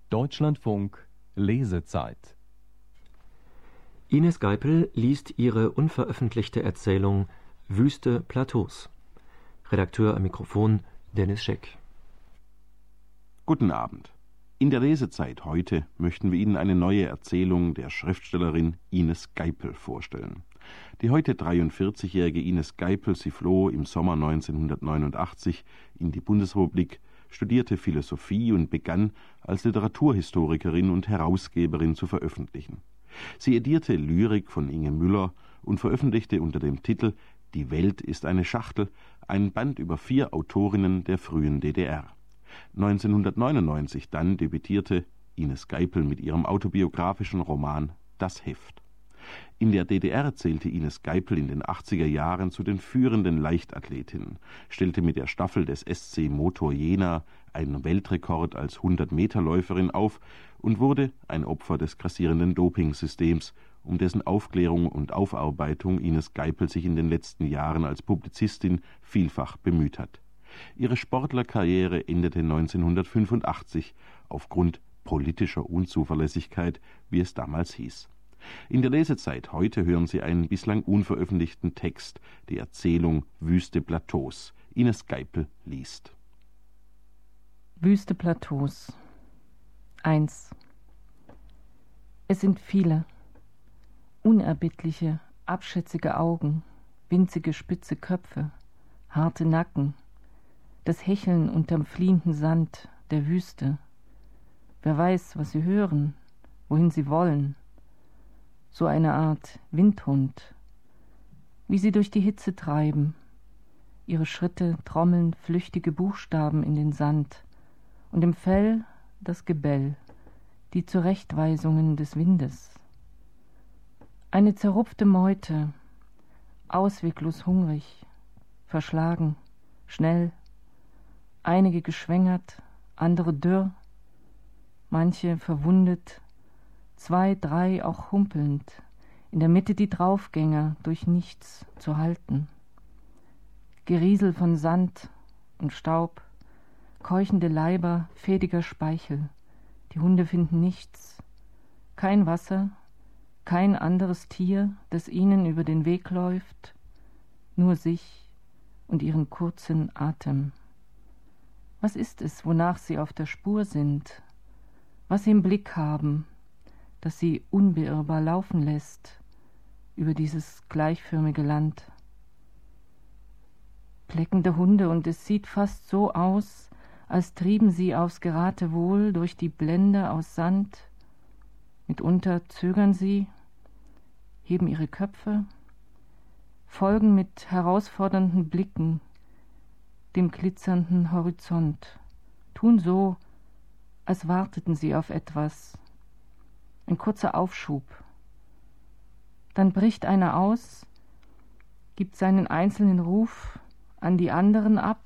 Deutschlandfunk Lesezeit. Ines Geipel liest ihre unveröffentlichte Erzählung Wüste Plateaus. Redakteur am Mikrofon Dennis Scheck. Guten Abend. In der Lesezeit heute möchten wir Ihnen eine neue Erzählung der Schriftstellerin Ines Geipel vorstellen. Die heute 43-jährige Ines Geipel, sie floh im Sommer 1989 in die Bundesrepublik, studierte Philosophie und begann als Literaturhistorikerin und Herausgeberin zu veröffentlichen. Sie edierte Lyrik von Inge Müller und veröffentlichte unter dem Titel »Die Welt ist eine Schachtel« einen Band über 4 Autorinnen der frühen DDR. 1999 dann debütierte Ines Geipel mit ihrem autobiografischen Roman »Das Heft«. In der DDR zählte Ines Geipel in den 80er Jahren zu den führenden Leichtathletinnen, stellte mit der Staffel des SC Motor Jena einen Weltrekord als 100-Meter-Läuferin auf und wurde ein Opfer des grassierenden Dopingsystems, um dessen Aufklärung und Aufarbeitung Ines Geipel sich in den letzten Jahren als Publizistin vielfach bemüht hat. Ihre Sportlerkarriere endete 1985 aufgrund politischer Unzuverlässigkeit, wie es damals hieß. In der Lesezeit heute hören Sie einen bislang unveröffentlichten Text, die Erzählung Wüste Plateaus. Ines Geipel liest. Wüste Plateaus 1. Es sind viele, unerbittliche, abschätzige Augen, winzige spitze Köpfe, harte Nacken, das Hecheln unterm fliehenden Sand der Wüste. Wer weiß, was sie hören, wohin sie wollen. So eine Art Windhund, wie sie durch die Hitze treiben. Ihre Schritte trommeln flüchtige Buchstaben in den Sand und im Fell das Gebell, die Zurechtweisungen des Windes. Eine zerrupfte Meute, ausweglos hungrig, verschlagen, schnell, einige geschwängert, andere dürr, manche verwundet, 2, 3 auch humpelnd, in der Mitte die Draufgänger durch nichts zu halten. Geriesel von Sand und Staub, keuchende Leiber, fädiger Speichel, die Hunde finden nichts, kein Wasser, kein anderes Tier, das ihnen über den Weg läuft, nur sich und ihren kurzen Atem. Was ist es, wonach sie auf der Spur sind, was sie im Blick haben, das sie unbeirrbar laufen lässt über dieses gleichförmige Land? Pleckende Hunde, und es sieht fast so aus, als trieben sie aufs Geratewohl durch die Blende aus Sand. Mitunter zögern sie, heben ihre Köpfe, folgen mit herausfordernden Blicken dem glitzernden Horizont, tun so, als warteten sie auf etwas. Ein kurzer Aufschub. Dann bricht einer aus, gibt seinen einzelnen Ruf an die anderen ab.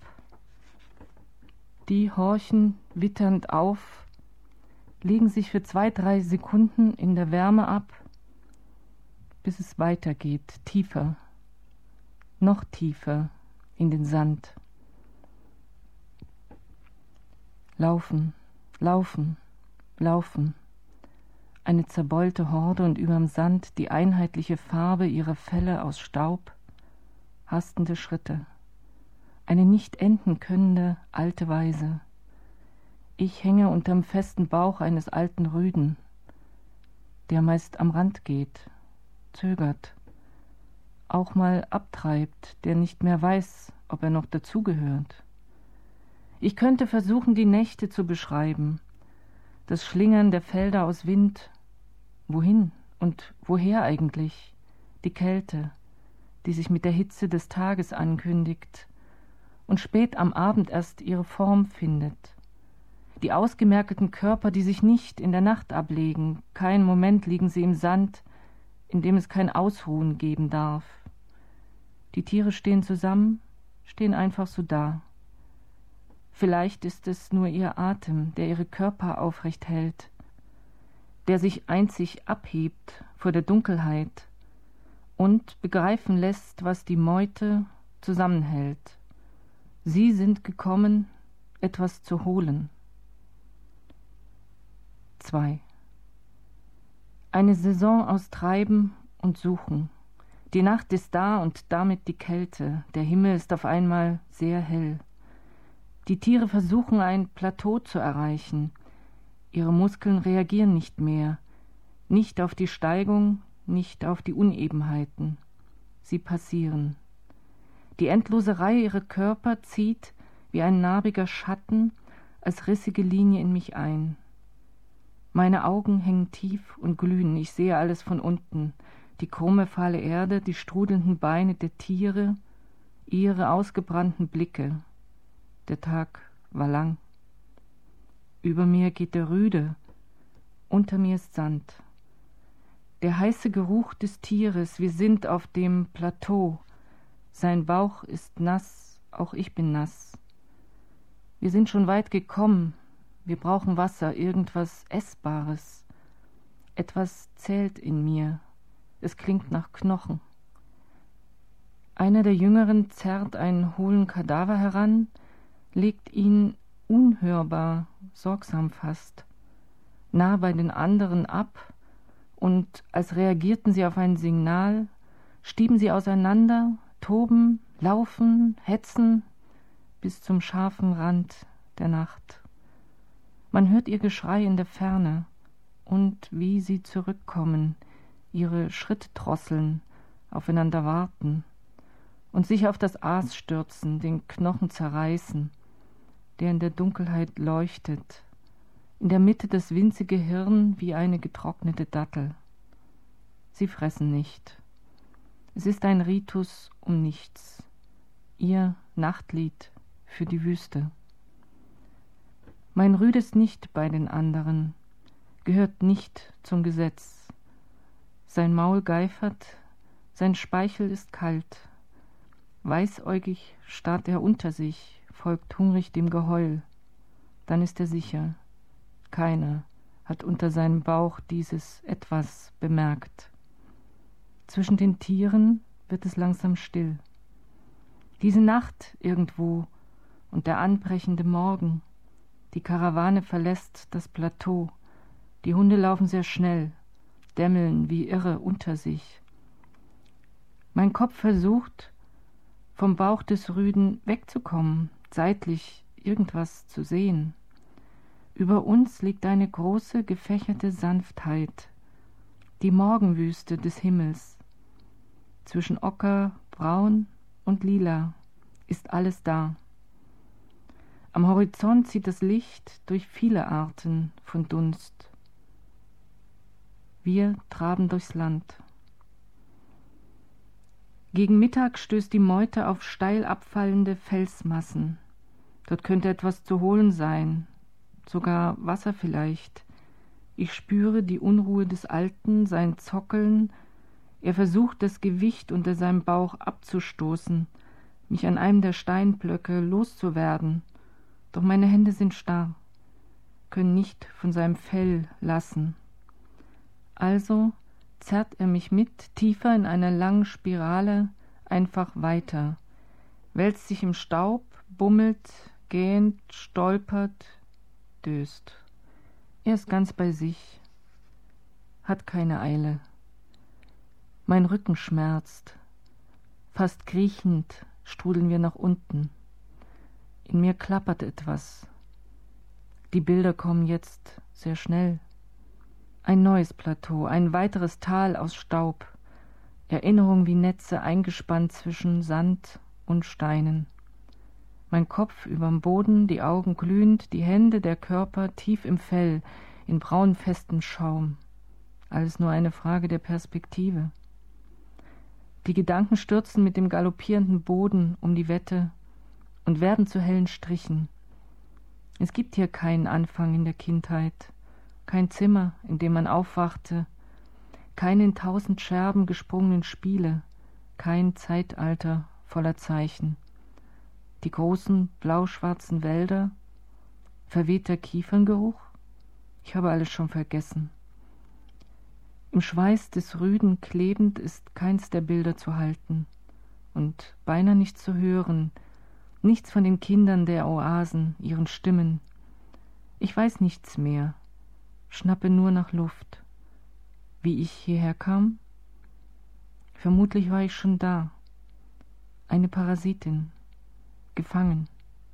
Die horchen witternd auf, legen sich für 2, 3 Sekunden in der Wärme ab, bis es weitergeht, tiefer, noch tiefer in den Sand. Laufen, laufen, laufen. Eine zerbeulte Horde und überm Sand die einheitliche Farbe ihrer Felle aus Staub, hastende Schritte, eine nicht enden könnende alte Weise. Ich hänge unterm festen Bauch eines alten Rüden, der meist am Rand geht, zögert, auch mal abtreibt, der nicht mehr weiß, ob er noch dazugehört. Ich könnte versuchen, die Nächte zu beschreiben, das Schlingern der Felder aus Wind. Wohin und woher eigentlich? Die Kälte, die sich mit der Hitze des Tages ankündigt und spät am Abend erst ihre Form findet. Die ausgemerkelten Körper, die sich nicht in der Nacht ablegen, keinen Moment liegen sie im Sand, in dem es kein Ausruhen geben darf. Die Tiere stehen zusammen, stehen einfach so da. Vielleicht ist es nur ihr Atem, der ihre Körper aufrecht hält, der sich einzig abhebt vor der Dunkelheit und begreifen lässt, was die Meute zusammenhält. Sie sind gekommen, etwas zu holen. 2. Eine Saison aus Treiben und Suchen. Die Nacht ist da und damit die Kälte. Der Himmel ist auf einmal sehr hell. Die Tiere versuchen, ein Plateau zu erreichen. Ihre Muskeln reagieren nicht mehr. Nicht auf die Steigung, nicht auf die Unebenheiten. Sie passieren. Die endlose Reihe ihrer Körper zieht wie ein narbiger Schatten als rissige Linie in mich ein. Meine Augen hängen tief und glühen. Ich sehe alles von unten. Die krumme, fahle Erde, die strudelnden Beine der Tiere, ihre ausgebrannten Blicke. Der Tag war lang. Über mir geht der Rüde. Unter mir ist Sand. Der heiße Geruch des Tieres. Wir sind auf dem Plateau. Sein Bauch ist nass, auch ich bin nass. Wir sind schon weit gekommen. Wir brauchen Wasser, irgendwas Essbares. Etwas zählt in mir. Es klingt nach Knochen. Einer der Jüngeren zerrt einen hohlen Kadaver heran, legt ihn unhörbar, sorgsam fast, nah bei den anderen ab, und als reagierten sie auf ein Signal, stieben sie auseinander, toben, laufen, hetzen, bis zum scharfen Rand der Nacht. Man hört ihr Geschrei in der Ferne und wie sie zurückkommen, ihre Schritte drosseln, aufeinander warten und sich auf das Aas stürzen, den Knochen zerreißen, der in der Dunkelheit leuchtet, in der Mitte das winzige Hirn wie eine getrocknete Dattel. Sie fressen nicht. Es ist ein Ritus um nichts, ihr Nachtlied für die Wüste. Mein Rüd ist nicht bei den anderen, gehört nicht zum Gesetz. Sein Maul geifert, sein Speichel ist kalt. Weißäugig starrt er unter sich, folgt hungrig dem Geheul. Dann ist er sicher. Keiner hat unter seinem Bauch dieses Etwas bemerkt. Zwischen den Tieren wird es langsam still. Diese Nacht irgendwo und der anbrechende Morgen. Die Karawane verlässt das Plateau. Die Hunde laufen sehr schnell, dämmeln wie irre unter sich. Mein Kopf versucht, vom Bauch des Rüden wegzukommen, seitlich irgendwas zu sehen. Über uns liegt eine große, gefächerte Sanftheit, die Morgenwüste des Himmels. Zwischen Ocker, Braun und Lila ist alles da. Am Horizont zieht das Licht durch viele Arten von Dunst. Wir traben durchs Land. Gegen Mittag stößt die Meute auf steil abfallende Felsmassen. Dort könnte etwas zu holen sein, sogar Wasser vielleicht. Ich spüre die Unruhe des Alten, sein Zockeln. Er versucht, das Gewicht unter seinem Bauch abzustoßen, mich an einem der Steinblöcke loszuwerden. Doch meine Hände sind starr, können nicht von seinem Fell lassen. Also zerrt er mich mit, tiefer in einer langen Spirale, einfach weiter, wälzt sich im Staub, bummelt, gähnt, stolpert, döst. Er ist ganz bei sich, hat keine Eile. Mein Rücken schmerzt. Fast kriechend strudeln wir nach unten. In mir klappert etwas. Die Bilder kommen jetzt sehr schnell. Ein neues Plateau, ein weiteres Tal aus Staub. Erinnerung wie Netze eingespannt zwischen Sand und Steinen. Mein Kopf überm Boden, die Augen glühend, die Hände, der Körper tief im Fell, in braunfestem Schaum. Alles nur eine Frage der Perspektive. Die Gedanken stürzen mit dem galoppierenden Boden um die Wette und werden zu hellen Strichen. Es gibt hier keinen Anfang in der Kindheit, kein Zimmer, in dem man aufwachte, keine in 1000 Scherben gesprungenen Spiele, kein Zeitalter voller Zeichen. Die großen blau-schwarzen Wälder, verwehter Kieferngeruch, ich habe alles schon vergessen. Im Schweiß des Rüden klebend ist keins der Bilder zu halten und beinahe nicht zu hören, nichts von den Kindern der Oasen, ihren Stimmen. Ich weiß nichts mehr, schnappe nur nach Luft. Wie ich hierher kam? Vermutlich war ich schon da. Eine Parasitin. Gefangen.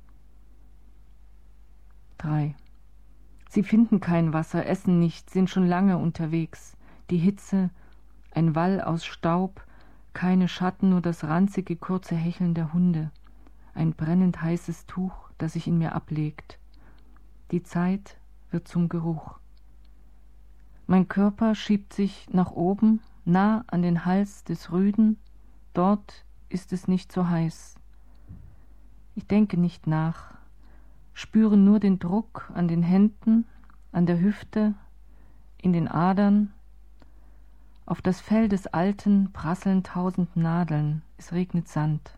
3. Sie finden kein Wasser, essen nicht, sind schon lange unterwegs. Die Hitze, ein Wall aus Staub, keine Schatten, nur das ranzige, kurze Hecheln der Hunde. Ein brennend heißes Tuch, das sich in mir ablegt. Die Zeit wird zum Geruch. Mein Körper schiebt sich nach oben, nah an den Hals des Rüden. Dort ist es nicht so heiß. Ich denke nicht nach, spüre nur den Druck an den Händen, an der Hüfte, in den Adern. Auf das Fell des Alten prasseln 1000 Nadeln, es regnet Sand.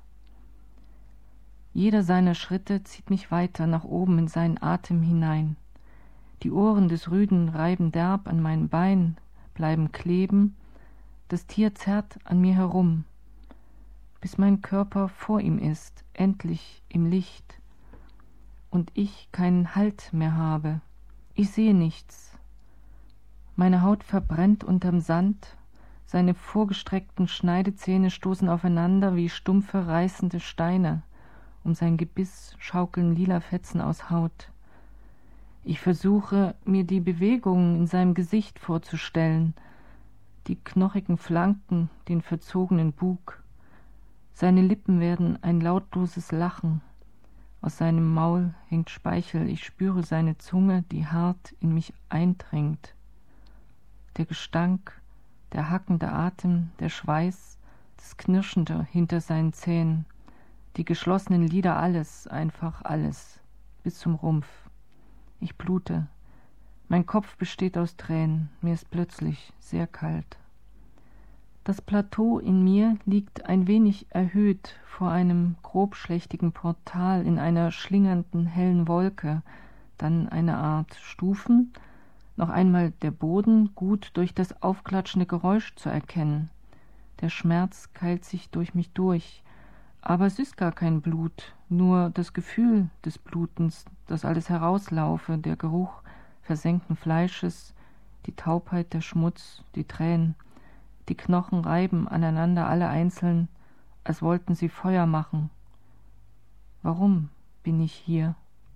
Jeder seiner Schritte zieht mich weiter nach oben in seinen Atem hinein. Die Ohren des Rüden reiben derb an meinem Bein, bleiben kleben. Das Tier zerrt an mir herum, bis mein Körper vor ihm ist, endlich im Licht, und ich keinen Halt mehr habe. Ich sehe nichts. Meine Haut verbrennt unterm Sand, seine vorgestreckten Schneidezähne stoßen aufeinander wie stumpfe, reißende Steine. Um sein Gebiss schaukeln lila Fetzen aus Haut. Ich versuche, mir die Bewegungen in seinem Gesicht vorzustellen, die knochigen Flanken, den verzogenen Bug. Seine Lippen werden ein lautloses Lachen. Aus seinem Maul hängt Speichel. Ich spüre seine Zunge, die hart in mich eindringt. Der Gestank, der hackende Atem, der Schweiß, das Knirschende hinter seinen Zähnen. Die geschlossenen Lider, alles, einfach alles, bis zum Rumpf. Ich blute. Mein Kopf besteht aus Tränen. Mir ist plötzlich sehr kalt. Das Plateau in mir liegt ein wenig erhöht vor einem grobschlächtigen Portal in einer schlingernden hellen Wolke, dann eine Art Stufen, noch einmal der Boden, gut durch das aufklatschende Geräusch zu erkennen. Der Schmerz keilt sich durch mich durch, aber es ist gar kein Blut, nur das Gefühl des Blutens, das alles herauslaufe, der Geruch versenkten Fleisches, die Taubheit, der Schmutz, die Tränen. Die Knochen reiben aneinander alle einzeln, als wollten sie Feuer machen. Warum bin ich hier?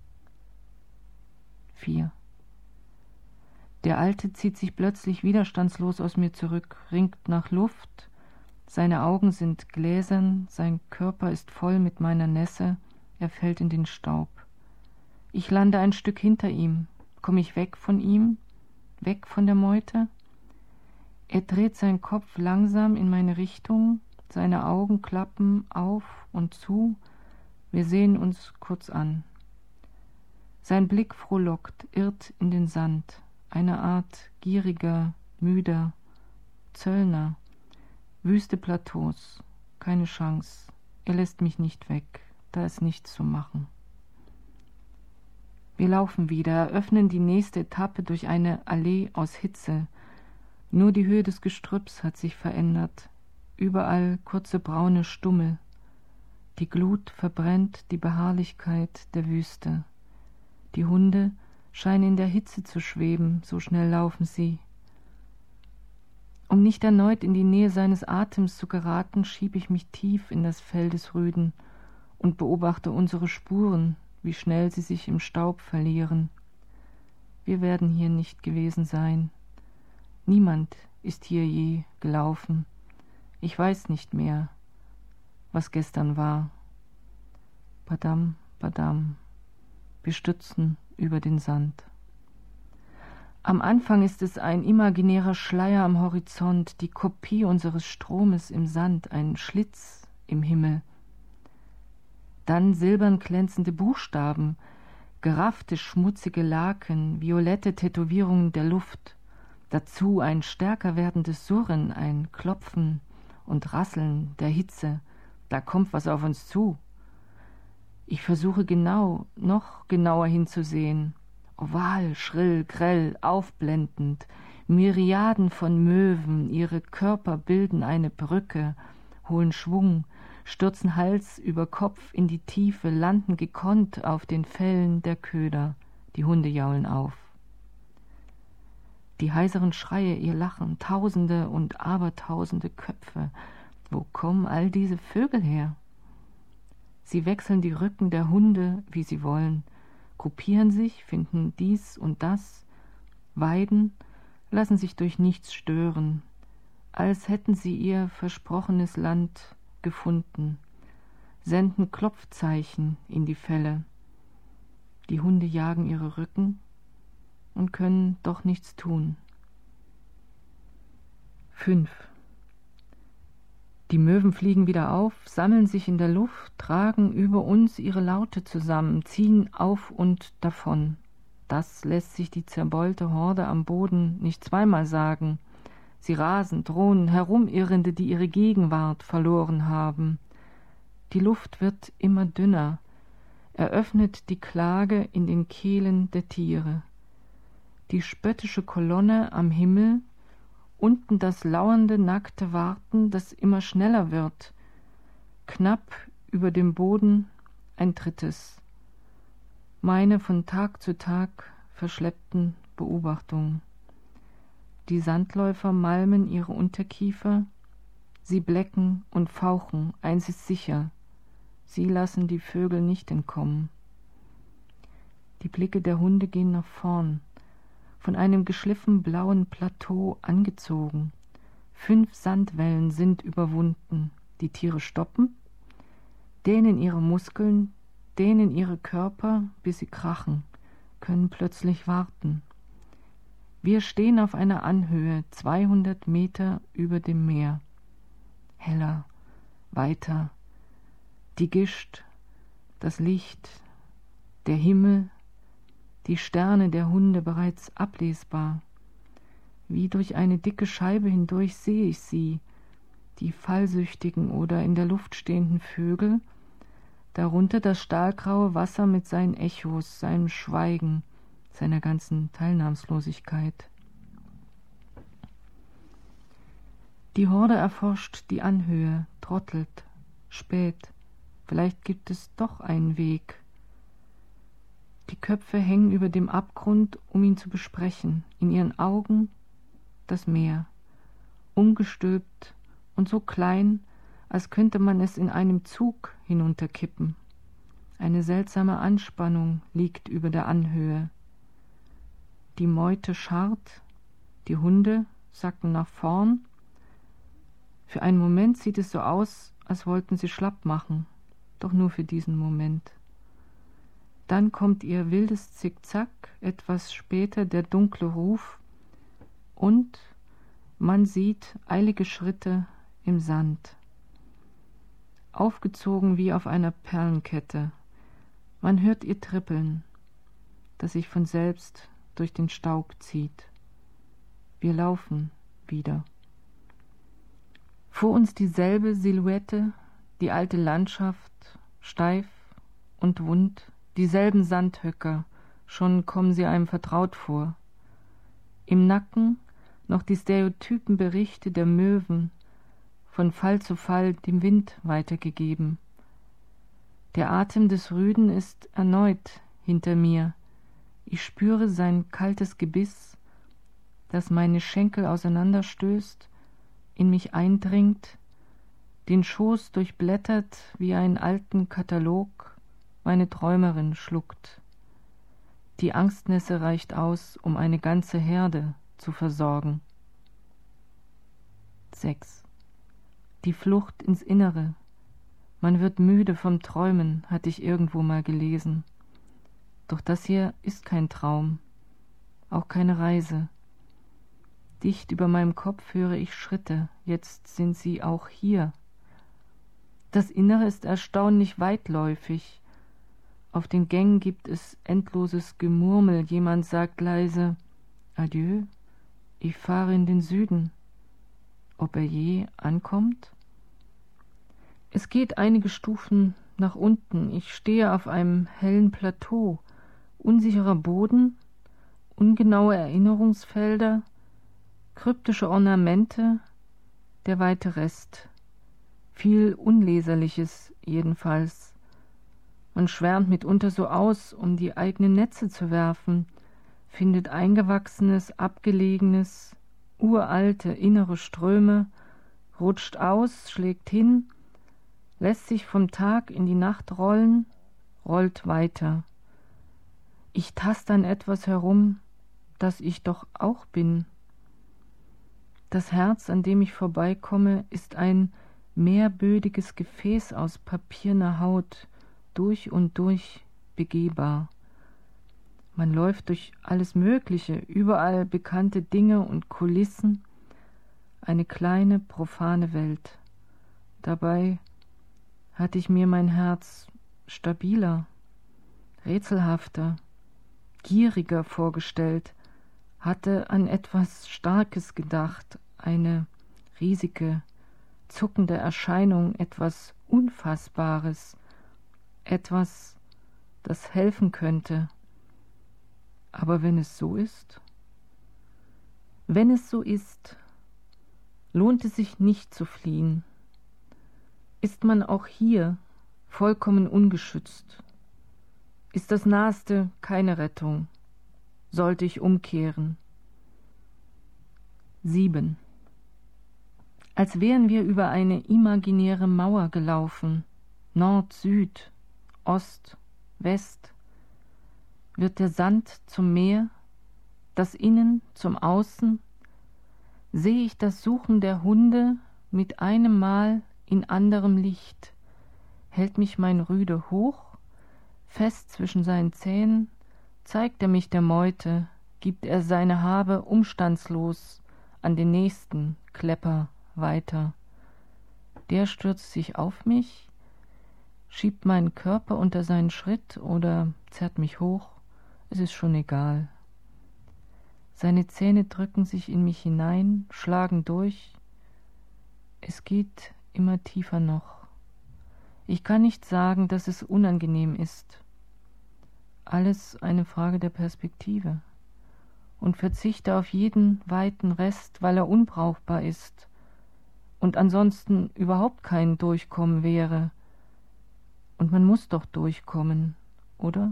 4. Der Alte zieht sich plötzlich widerstandslos aus mir zurück, ringt nach Luft. Seine Augen sind gläsern, sein Körper ist voll mit meiner Nässe, er fällt in den Staub. Ich lande ein Stück hinter ihm. Komme ich weg von ihm? Weg von der Meute? Er dreht seinen Kopf langsam in meine Richtung, seine Augen klappen auf und zu. Wir sehen uns kurz an. Sein Blick frohlockt, irrt in den Sand, eine Art gieriger, müder Zöllner. Wüste Plateaus, keine Chance. Er lässt mich nicht weg, da ist nichts zu machen. Wir laufen wieder, eröffnen die nächste Etappe durch eine Allee aus Hitze. Nur die Höhe des Gestrüpps hat sich verändert. Überall kurze braune Stummel. Die Glut verbrennt die Beharrlichkeit der Wüste. Die Hunde scheinen in der Hitze zu schweben, so schnell laufen sie. Um nicht erneut in die Nähe seines Atems zu geraten, schiebe ich mich tief in das Fell des Rüden und beobachte unsere Spuren, wie schnell sie sich im Staub verlieren. Wir werden hier nicht gewesen sein. Niemand ist hier je gelaufen. Ich weiß nicht mehr, was gestern war. Badam, badam. Wir stützen über den Sand. Am Anfang ist es ein imaginärer Schleier am Horizont, die Kopie unseres Stromes im Sand, ein Schlitz im Himmel. Dann silbern glänzende Buchstaben, geraffte schmutzige Laken, violette Tätowierungen der Luft. Dazu ein stärker werdendes Surren, ein Klopfen und Rasseln der Hitze. Da kommt was auf uns zu. Ich versuche noch genauer hinzusehen. Oval, schrill, grell, aufblendend. Myriaden von Möwen, ihre Körper bilden eine Brücke, holen Schwung, stürzen Hals über Kopf in die Tiefe, landen gekonnt auf den Fellen der Köder. Die Hunde jaulen auf. Die heiseren Schreie, ihr Lachen, tausende und abertausende Köpfe. Wo kommen all diese Vögel her? Sie wechseln die Rücken der Hunde, wie sie wollen, gruppieren sich, finden dies und das, weiden, lassen sich durch nichts stören, als hätten sie ihr versprochenes Land gefunden, senden Klopfzeichen in die Felle. Die Hunde jagen ihre Rücken und können doch nichts tun. 5. Die Möwen fliegen wieder auf, sammeln sich in der Luft, tragen über uns ihre Laute zusammen, ziehen auf und davon. Das lässt sich die zerbeulte Horde am Boden nicht zweimal sagen. Sie rasen, drohen, Herumirrende, die ihre Gegenwart verloren haben. Die Luft wird immer dünner, eröffnet die Klage in den Kehlen der Tiere. Die spöttische Kolonne am Himmel, unten das lauernde, nackte Warten, das immer schneller wird. Knapp über dem Boden ein drittes. Meine von Tag zu Tag verschleppten Beobachtungen. Die Sandläufer malmen ihre Unterkiefer, sie blecken und fauchen, eins ist sicher, sie lassen die Vögel nicht entkommen. Die Blicke der Hunde gehen nach vorn, von einem geschliffen blauen Plateau angezogen. 5 Sandwellen sind überwunden. Die Tiere stoppen, dehnen ihre Muskeln, dehnen ihre Körper, bis sie krachen, können plötzlich warten. Wir stehen auf einer Anhöhe, 200 Meter über dem Meer. Heller, weiter, die Gischt, das Licht, der Himmel, die Sterne der Hunde bereits ablesbar. Wie durch eine dicke Scheibe hindurch sehe ich sie, die fallsüchtigen oder in der Luft stehenden Vögel, darunter das stahlgraue Wasser mit seinen Echos, seinem Schweigen, seiner ganzen Teilnahmslosigkeit. Die Horde erforscht die Anhöhe, trottelt, spät, vielleicht gibt es doch einen Weg. Die Köpfe hängen über dem Abgrund, um ihn zu besprechen, in ihren Augen das Meer, umgestülpt und so klein, als könnte man es in einem Zug hinunterkippen. Eine seltsame Anspannung liegt über der Anhöhe. Die Meute scharrt, die Hunde sacken nach vorn. Für einen Moment sieht es so aus, als wollten sie schlapp machen, doch nur für diesen Moment. Dann kommt ihr wildes Zickzack, etwas später der dunkle Ruf und man sieht eilige Schritte im Sand, aufgezogen wie auf einer Perlenkette. Man hört ihr Trippeln, das sich von selbst durch den Staub zieht. Wir laufen wieder. Vor uns dieselbe Silhouette, die alte Landschaft, steif und wund, dieselben Sandhöcker, schon kommen sie einem vertraut vor. Im Nacken noch die stereotypen Berichte der Möwen, von Fall zu Fall dem Wind weitergegeben. Der Atem des Rüden ist erneut hinter mir. Ich spüre sein kaltes Gebiss, das meine Schenkel auseinanderstößt, in mich eindringt, den Schoß durchblättert wie einen alten Katalog, meine Träumerin schluckt. Die Angstnässe reicht aus, um eine ganze Herde zu versorgen. 6. Die Flucht ins Innere. Man wird müde vom Träumen, hatte ich irgendwo mal gelesen. Doch das hier ist kein Traum, auch keine Reise. Dicht über meinem Kopf höre ich Schritte, jetzt sind sie auch hier. Das Innere ist erstaunlich weitläufig. Auf den Gängen gibt es endloses Gemurmel, jemand sagt leise, »Adieu, ich fahre in den Süden.« Ob er je ankommt? Es geht einige Stufen nach unten. Ich stehe auf einem hellen Plateau. Unsicherer Boden, ungenaue Erinnerungsfelder, kryptische Ornamente, der weite Rest. Viel Unleserliches jedenfalls. Man schwärmt mitunter so aus, um die eigenen Netze zu werfen, findet eingewachsenes, abgelegenes, uralte innere Ströme, rutscht aus, schlägt hin, lässt sich vom Tag in die Nacht rollen, rollt weiter. Ich taste an etwas herum, das ich doch auch bin. Das Herz, an dem ich vorbeikomme, ist ein mehrbödiges Gefäß aus papierner Haut, durch und durch begehbar. Man läuft durch alles Mögliche, überall bekannte Dinge und Kulissen, eine kleine, profane Welt. Dabei hatte ich mir mein Herz stabiler, rätselhafter, gieriger vorgestellt, hatte an etwas Starkes gedacht, eine riesige, zuckende Erscheinung, etwas Unfassbares, etwas, das helfen könnte. Aber wenn es so ist, lohnt es sich nicht zu fliehen. Ist man auch hier vollkommen ungeschützt? Ist das Naheste keine Rettung? Sollte ich umkehren? 7. Als wären wir über eine imaginäre Mauer gelaufen, Nord, Süd, Ost, West, wird der Sand zum Meer, das Innen zum Außen, sehe ich das Suchen der Hunde mit einem Mal in anderem Licht, hält mich mein Rüde hoch, fest zwischen seinen Zähnen, zeigt er mich der Meute, gibt er seine Habe umstandslos an den nächsten Klepper weiter. Der stürzt sich auf mich, schiebt meinen Körper unter seinen Schritt oder zerrt mich hoch, es ist schon egal. Seine Zähne drücken sich in mich hinein, schlagen durch. Es geht immer tiefer noch. Ich kann nicht sagen, dass es unangenehm ist. Alles eine Frage der Perspektive. Und verzichte auf jeden weiten Rest, weil er unbrauchbar ist und ansonsten überhaupt kein Durchkommen wäre. Und man muss doch durchkommen, oder?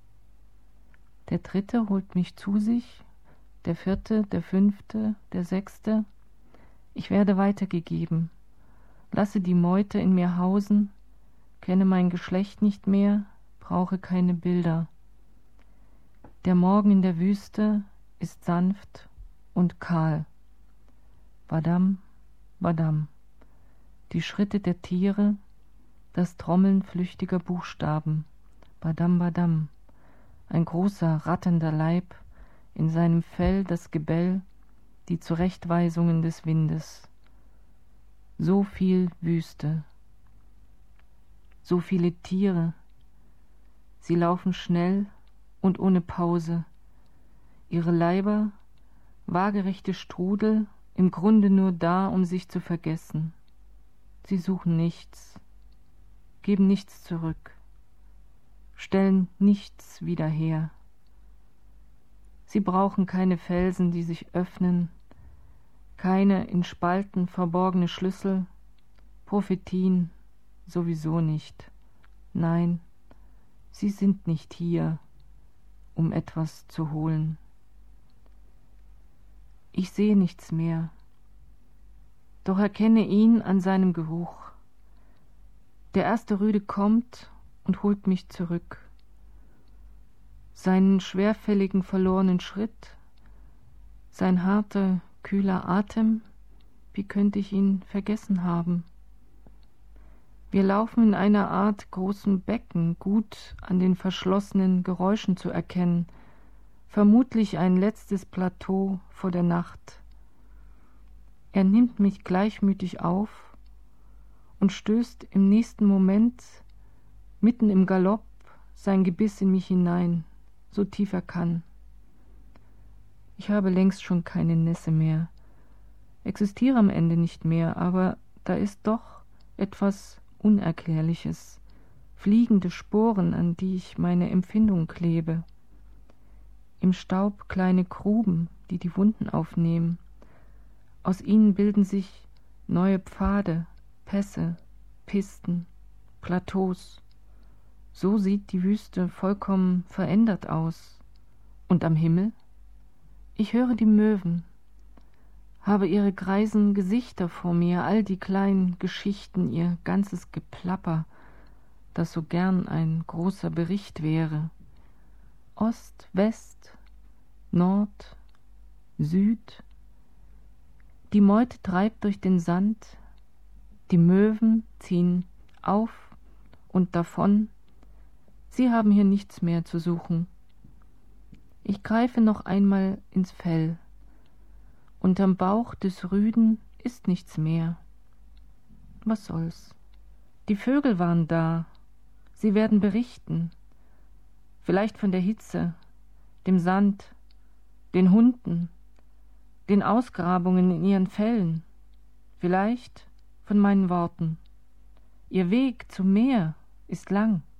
Der 3. holt mich zu sich, der 4., der 5., der 6. Ich werde weitergegeben, lasse die Meute in mir hausen, kenne mein Geschlecht nicht mehr, brauche keine Bilder. Der Morgen in der Wüste ist sanft und kahl. Badam, badam. Die Schritte der Tiere, das Trommeln flüchtiger Buchstaben. Badam, badam. Ein großer, ratternder Leib, in seinem Fell das Gebell, die Zurechtweisungen des Windes. So viel Wüste, so viele Tiere. Sie laufen schnell und ohne Pause. Ihre Leiber, waagerechte Strudel, im Grunde nur da, um sich zu vergessen. Sie suchen nichts, geben nichts zurück, stellen nichts wieder her. Sie brauchen keine Felsen, die sich öffnen, keine in Spalten verborgene Schlüssel, Prophetien sowieso nicht. Nein, sie sind nicht hier, um etwas zu holen. Ich sehe nichts mehr, doch erkenne ihn an seinem Geruch. Der erste Rüde kommt und holt mich zurück. Seinen schwerfälligen, verlorenen Schritt, sein harter, kühler Atem, wie könnte ich ihn vergessen haben? Wir laufen in einer Art großem Becken, gut an den verschlossenen Geräuschen zu erkennen, vermutlich ein letztes Plateau vor der Nacht. Er nimmt mich gleichmütig auf und stößt im nächsten Moment, mitten im Galopp, sein Gebiss in mich hinein, so tief er kann. Ich habe längst schon keine Nässe mehr, existiere am Ende nicht mehr, aber da ist doch etwas Unerklärliches, fliegende Sporen, an die ich meine Empfindung klebe. Im Staub kleine Gruben, die die Wunden aufnehmen. Aus ihnen bilden sich neue Pfade, Pässe, Pisten, Plateaus. So sieht die Wüste vollkommen verändert aus. Und am Himmel? Ich höre die Möwen, habe ihre greisen Gesichter vor mir, all die kleinen Geschichten, ihr ganzes Geplapper, das so gern ein großer Bericht wäre. Ost, West, Nord, Süd. Die Meute treibt durch den Sand, die Möwen ziehen auf und davon. Sie haben hier nichts mehr zu suchen. Ich greife noch einmal ins Fell. Unterm Bauch des Rüden ist nichts mehr. Was soll's? Die Vögel waren da. Sie werden berichten. Vielleicht von der Hitze, dem Sand, den Hunden, den Ausgrabungen in ihren Fällen. Vielleicht von meinen Worten. Ihr Weg zum Meer ist lang.